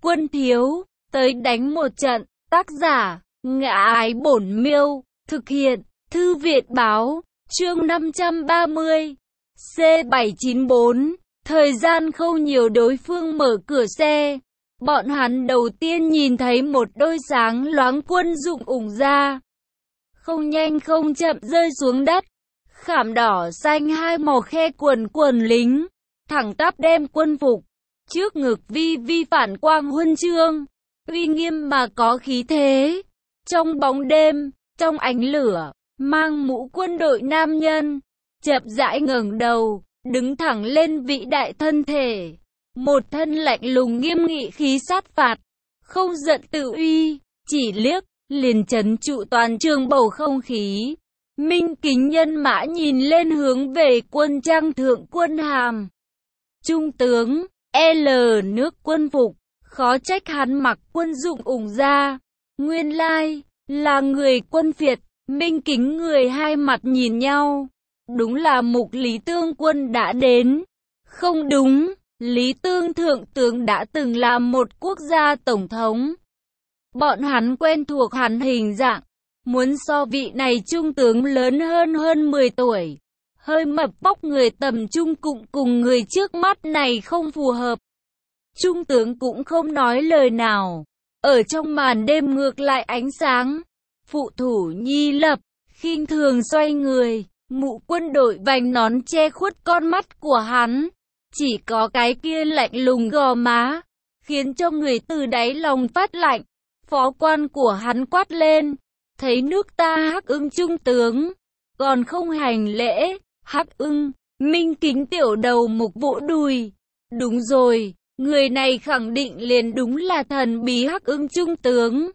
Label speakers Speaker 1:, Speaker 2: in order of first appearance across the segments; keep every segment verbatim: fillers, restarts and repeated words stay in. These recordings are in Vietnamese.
Speaker 1: Quân thiếu, tới đánh một trận. Tác giả, Ngã Ái Bổn Miêu. Thực hiện, Thư Viện Báo. Chương năm trăm ba mươi. C bảy chín bốn. Thời gian không nhiều, đối phương mở cửa xe. Bọn hắn đầu tiên nhìn thấy một đôi sáng loáng quân dụng ủng ra. Không nhanh không chậm rơi xuống đất. Khảm đỏ xanh hai màu khe quần quần lính. Thẳng tắp đem quân phục. Trước ngực vi vi phản quang huân chương. Uy nghiêm mà có khí thế. Trong bóng đêm, trong ánh lửa, mang mũ quân đội nam nhân. Chậm rãi ngẩng đầu, đứng thẳng lên vĩ đại thân thể. Một thân lạnh lùng nghiêm nghị khí sát phạt. Không giận tự uy, chỉ liếc, liền trấn trụ toàn trường bầu không khí. Minh Kính nhân mã nhìn lên hướng về quân trang thượng quân hàm. Trung tướng, L nước quân phục, khó trách hắn mặc quân dụng ủng ra. Nguyên lai, là người quân Việt. Minh Kính người hai mặt nhìn nhau. Đúng là Mục Lý Tương Quân đã đến. Không đúng, Lý Tương Thượng Tướng đã từng là một quốc gia tổng thống. Bọn hắn quen thuộc hắn hình dạng. Muốn so vị này trung tướng lớn hơn hơn mười tuổi. Hơi mập bóc người tầm trung cũng cùng người trước mắt này không phù hợp. Trung tướng cũng không nói lời nào. Ở trong màn đêm ngược lại ánh sáng. Phụ thủ Nhi Lập, khinh thường xoay người. Mũ quân đội vành nón che khuất con mắt của hắn. Chỉ có cái kia lạnh lùng gò má. Khiến cho người từ đáy lòng phát lạnh. Phó quan của hắn quát lên. Thấy nước ta Hắc Ưng trung tướng. Còn không hành lễ. Hắc Ưng, Minh Kính tiểu đầu mục vỗ đùi. Đúng rồi, người này khẳng định liền đúng là thần bí Hắc Ưng trung tướng.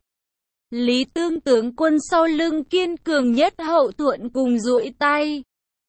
Speaker 1: Lý Tương tướng quân sau lưng kiên cường nhất hậu thuẫn cùng duỗi tay.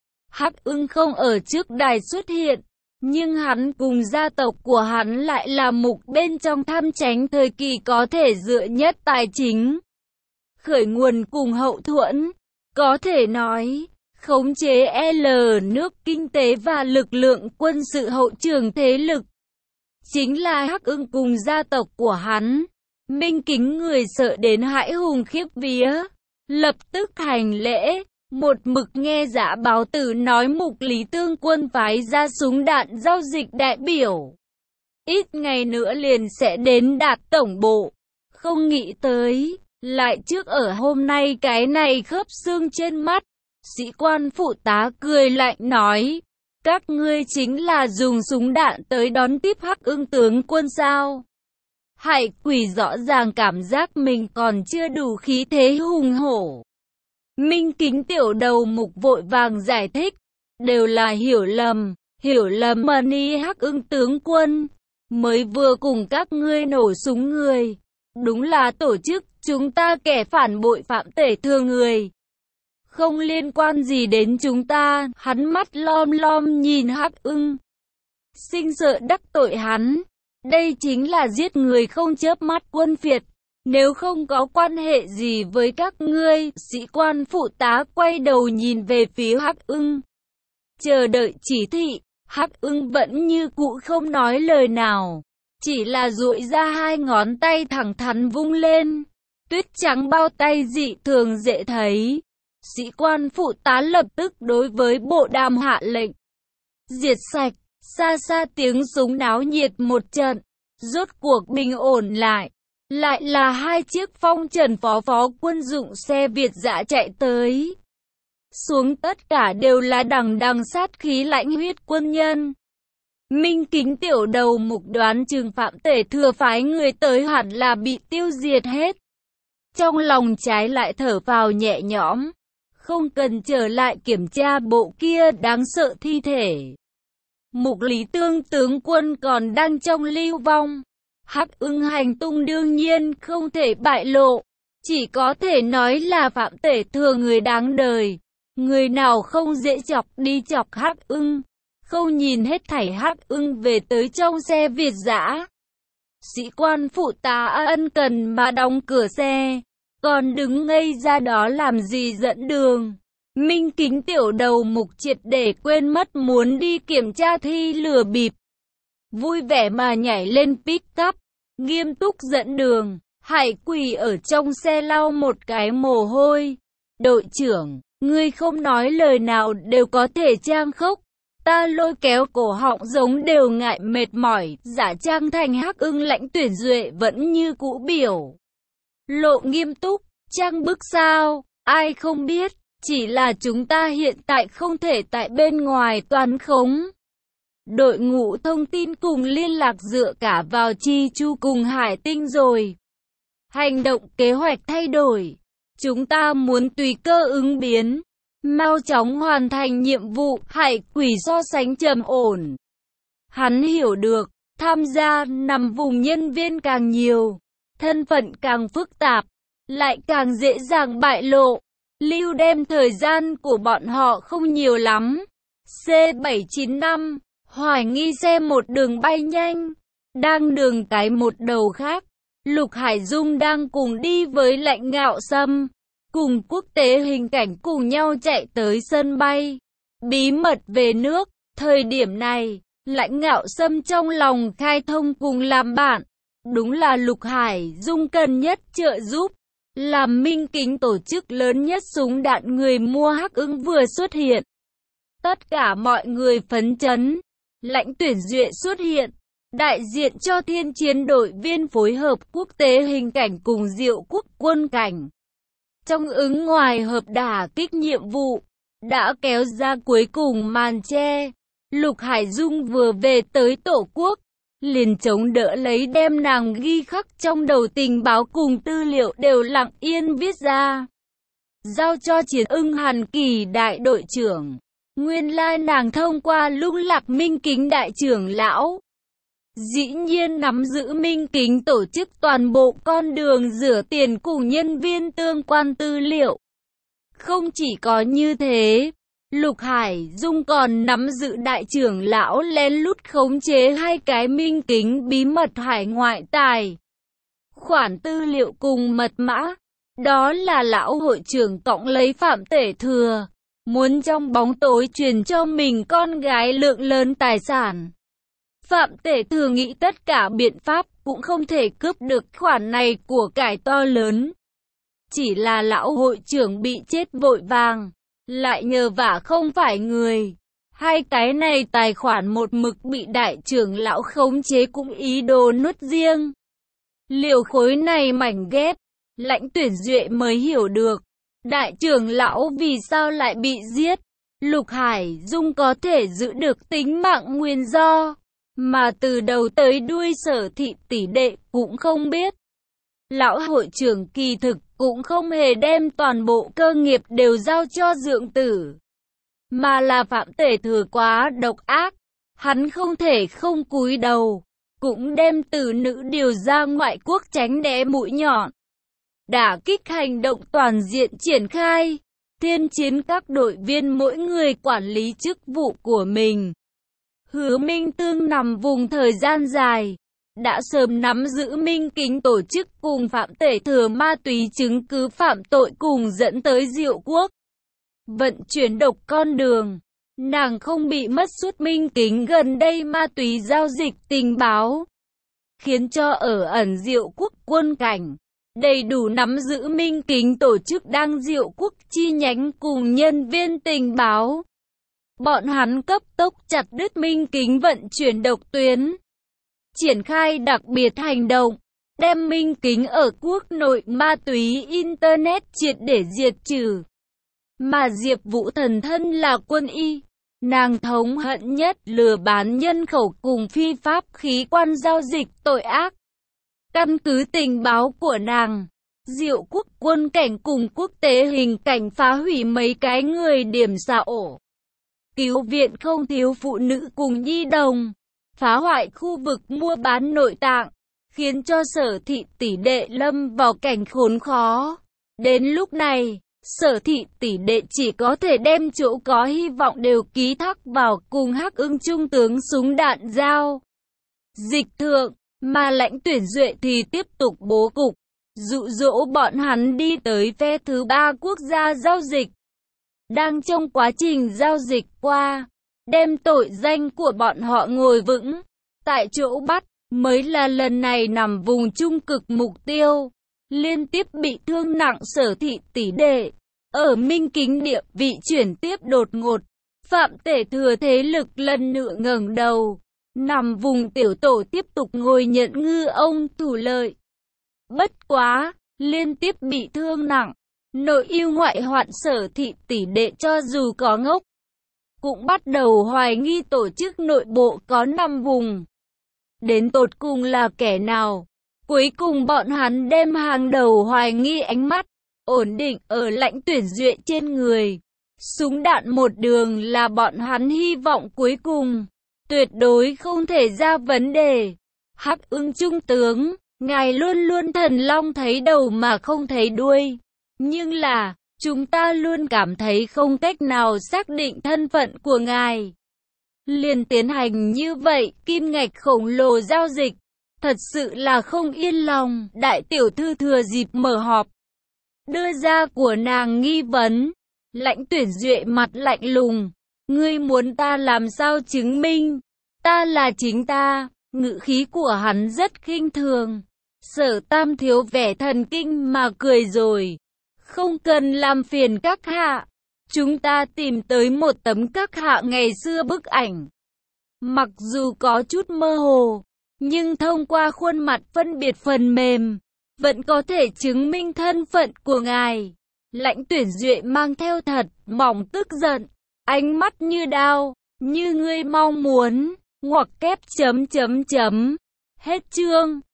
Speaker 1: Hắc Ưng không ở trước đài xuất hiện, nhưng hắn cùng gia tộc của hắn lại là mục bên trong tham chánh thời kỳ có thể dựa nhất tài chính. Khởi nguồn cùng hậu thuẫn, có thể nói, khống chế L nước kinh tế và lực lượng quân sự hậu trường thế lực. Chính là Hắc Ưng cùng gia tộc của hắn. Minh Kính người sợ đến hãi hùng khiếp vía. Lập tức hành lễ. Một mực nghe Dã báo tử nói Mục Lý Tương Quân phái ra súng đạn giao dịch đại biểu. Ít ngày nữa liền sẽ đến đạt tổng bộ. Không nghĩ tới, lại trước ở hôm nay cái này khớp xương trên mắt. Sĩ quan phụ tá cười lạnh nói. Các ngươi chính là dùng súng đạn tới đón tiếp Hắc Ưng tướng quân sao? Hải Quỷ rõ ràng cảm giác mình còn chưa đủ khí thế hùng hổ. Minh Kính tiểu đầu mục vội vàng giải thích. Đều là hiểu lầm, hiểu lầm mà ni Hắc Ưng tướng quân. Mới vừa cùng các ngươi nổ súng người. Đúng là tổ chức chúng ta kẻ phản bội phạm tể thừa người. Không liên quan gì đến chúng ta. Hắn mắt lom lom nhìn Hắc Ưng. Sinh sợ đắc tội hắn. Đây chính là giết người không chớp mắt quân Việt. Nếu không có quan hệ gì với các ngươi. Sĩ quan phụ tá quay đầu nhìn về phía Hắc Ưng. Chờ đợi chỉ thị. Hắc Ưng vẫn như cũ không nói lời nào. Chỉ là duỗi ra hai ngón tay thẳng thắn vung lên. Tuyết trắng bao tay dị thường dễ thấy. Sĩ quan phụ tá lập tức đối với bộ đàm hạ lệnh. Diệt sạch. Xa xa tiếng súng náo nhiệt một trận. Rốt cuộc bình ổn lại. Lại là hai chiếc phong trần phó phó quân dụng xe Việt dã chạy tới. Xuống tất cả đều là đằng đằng sát khí lãnh huyết quân nhân. Minh Kính tiểu đầu mục đoán chừng phạm tể thừa phái người tới hẳn là bị tiêu diệt hết. Trong lòng trái lại thở vào nhẹ nhõm. Không cần trở lại kiểm tra bộ kia đáng sợ thi thể. Mục Lý Tương tướng quân còn đang trong lưu vong. Hắc Ưng hành tung đương nhiên không thể bại lộ. Chỉ có thể nói là phạm tể thừa người đáng đời. Người nào không dễ chọc đi chọc Hắc Ưng. Không nhìn hết thảy Hắc Ưng về tới trong xe Việt dã. Sĩ quan phụ tá ân cần mà đóng cửa xe. Còn đứng ngây ra đó làm gì dẫn đường. Minh Kính tiểu đầu mục triệt để quên mất muốn đi kiểm tra thi lừa bịp. Vui vẻ mà nhảy lên pick up. nghiêm túc dẫn đường. Hải quỳ ở trong xe lau một cái mồ hôi. Đội trưởng, ngươi không nói lời nào đều có thể trang khốc. Ta lôi kéo cổ họng giống đều ngại mệt mỏi, giả trang thành Hắc Ưng. Lãnh Tuyển Duệ vẫn như cũ biểu lộ nghiêm túc, trang bức sao, ai không biết, chỉ là chúng ta hiện tại không thể tại bên ngoài toàn khống. Đội ngũ thông tin cùng liên lạc dựa cả vào Chi Chu cùng Hải Tinh rồi. Hành động kế hoạch thay đổi, chúng ta muốn tùy cơ ứng biến. Mau chóng hoàn thành nhiệm vụ. Hải Quỷ so sánh trầm ổn. Hắn hiểu được, tham gia nằm vùng nhân viên càng nhiều, thân phận càng phức tạp, lại càng dễ dàng bại lộ. Lưu đem thời gian của bọn họ không nhiều lắm. C bảy chín năm, hoài nghi xe một đường bay nhanh, đang đường cái một đầu khác. Lục Hải Dung đang cùng đi với Lãnh Ngạo Sâm, cùng quốc tế hình cảnh cùng nhau chạy tới sân bay, bí mật về nước. Thời điểm này, Lãnh Ngạo Sâm trong lòng khai thông cùng làm bạn. Đúng là Lục Hải Dung cần nhất trợ giúp. Làm Minh Kính tổ chức lớn nhất súng đạn người mua Hắc Ưng vừa xuất hiện. Tất cả mọi người phấn chấn. Lãnh Tuyển Duệ xuất hiện, đại diện cho Thiên Chiến đội viên phối hợp quốc tế hình cảnh cùng Diệu Quốc quân cảnh. Trong ứng ngoài hợp đả kích nhiệm vụ, đã kéo ra cuối cùng màn che. Lục Hải Dung vừa về tới Tổ quốc, liền chống đỡ lấy đem nàng ghi khắc trong đầu tình báo cùng tư liệu đều lặng yên viết ra. Giao cho Chiến Ưng Hàn Kỳ đại đội trưởng. Nguyên lai nàng thông qua Lung Lạc Minh Kính đại trưởng lão. Dĩ nhiên nắm giữ Minh Kính tổ chức toàn bộ con đường rửa tiền cùng nhân viên tương quan tư liệu. Không chỉ có như thế, Lục Hải Dung còn nắm giữ đại trưởng lão lén lút khống chế hai cái Minh Kính bí mật hải ngoại tài khoản tư liệu cùng mật mã. Đó là lão hội trưởng cõng lấy Phạm Tể Thừa, muốn trong bóng tối truyền cho mình con gái lượng lớn tài sản. Phạm Tể Thừa nghĩ tất cả biện pháp cũng không thể cướp được khoản này của cải to lớn. Chỉ là lão hội trưởng bị chết vội vàng, lại nhờ vả không phải người. Hai cái này tài khoản một mực bị đại trưởng lão khống chế cũng ý đồ nuốt riêng. Liệu khối này mảnh ghép, Lãnh Tuyển Duệ mới hiểu được. Đại trưởng lão vì sao lại bị giết? Lục Hải Dung có thể giữ được tính mạng nguyên do, mà từ đầu tới đuôi Sở Thị tỷ đệ cũng không biết. Lão hội trưởng kỳ thực cũng không hề đem toàn bộ cơ nghiệp đều giao cho Dượng Tử, mà là Phạm Tể Thừa quá độc ác, hắn không thể không cúi đầu, cũng đem tử nữ điều ra ngoại quốc tránh né mũi nhọn. Đả kích hành động toàn diện triển khai, Thiên Chiến các đội viên mỗi người quản lý chức vụ của mình. Hứa Minh Tương nằm vùng thời gian dài, đã sớm nắm giữ Minh Kính tổ chức cùng Phạm Tể Thừa ma túy chứng cứ phạm tội cùng dẫn tới Diệu Quốc vận chuyển độc con đường. Nàng không bị mất suốt Minh Kính gần đây ma túy giao dịch tình báo, khiến cho ở ẩn Diệu Quốc quân cảnh đầy đủ nắm giữ Minh Kính tổ chức đang Diệu Quốc chi nhánh cùng nhân viên tình báo. Bọn hắn cấp tốc chặt đứt Minh Kính vận chuyển độc tuyến, triển khai đặc biệt hành động, đem Minh Kính ở quốc nội ma túy Internet triệt để diệt trừ. Mà Diệp Vũ Thần thân là quân y, nàng thống hận nhất lừa bán nhân khẩu cùng phi pháp khí quan giao dịch tội ác. Căn cứ tình báo của nàng, Diệu Quốc quân cảnh cùng quốc tế hình cảnh phá hủy mấy cái người điểm xạ ổ, cứu viện không thiếu phụ nữ cùng nhi đồng, phá hoại khu vực mua bán nội tạng, khiến cho Sở Thị tỷ đệ lâm vào cảnh khốn khó. Đến lúc này, Sở Thị tỷ đệ chỉ có thể đem chỗ có hy vọng đều ký thác vào cùng Hắc Ưng trung tướng súng đạn giao dịch thượng, mà Lãnh Tuyển Duệ thì tiếp tục bố cục, dụ dỗ bọn hắn đi tới phe thứ ba quốc gia giao dịch. Đang trong quá trình giao dịch qua, đem tội danh của bọn họ ngồi vững tại chỗ bắt, mới là lần này nằm vùng trung cực mục tiêu. Liên tiếp bị thương nặng Sở Thị tỷ đệ. Ở Minh Kính địa vị chuyển tiếp đột ngột. Phạm Tể thừa thế lực lần nữa ngẩng đầu. Nằm vùng tiểu tổ tiếp tục ngồi nhận ngư ông thủ lợi. Bất quá, liên tiếp bị thương nặng. Nội yêu ngoại hoạn Sở Thị tỷ đệ cho dù có ngốc, cũng bắt đầu hoài nghi tổ chức nội bộ có năm vùng. Đến tột cùng là kẻ nào? Cuối cùng bọn hắn đem hàng đầu hoài nghi ánh mắt, ổn định ở Lãnh Tuyển Duệ trên người. Súng đạn một đường là bọn hắn hy vọng cuối cùng, tuyệt đối không thể ra vấn đề. Hắc Ưng trung tướng, ngài luôn luôn thần long thấy đầu mà không thấy đuôi. Nhưng là, chúng ta luôn cảm thấy không cách nào xác định thân phận của ngài. Liền tiến hành như vậy, kim ngạch khổng lồ giao dịch. Thật sự là không yên lòng. Đại tiểu thư thừa dịp mở họp, đưa ra của nàng nghi vấn. Lãnh Tuyển Duệ mặt lạnh lùng. Ngươi muốn ta làm sao chứng minh? Ta là chính ta. Ngữ khí của hắn rất khinh thường. Sở Tam thiếu vẻ thần kinh mà cười rồi. Không cần làm phiền các hạ. Chúng ta tìm tới một tấm các hạ ngày xưa bức ảnh. Mặc dù có chút mơ hồ, nhưng thông qua khuôn mặt phân biệt phần mềm, vẫn có thể chứng minh thân phận của ngài. Lãnh Tuyển Duệ mang theo thật mỏng tức giận, ánh mắt như đao, như ngươi mong muốn, ngoặc kép chấm chấm chấm. Hết chương.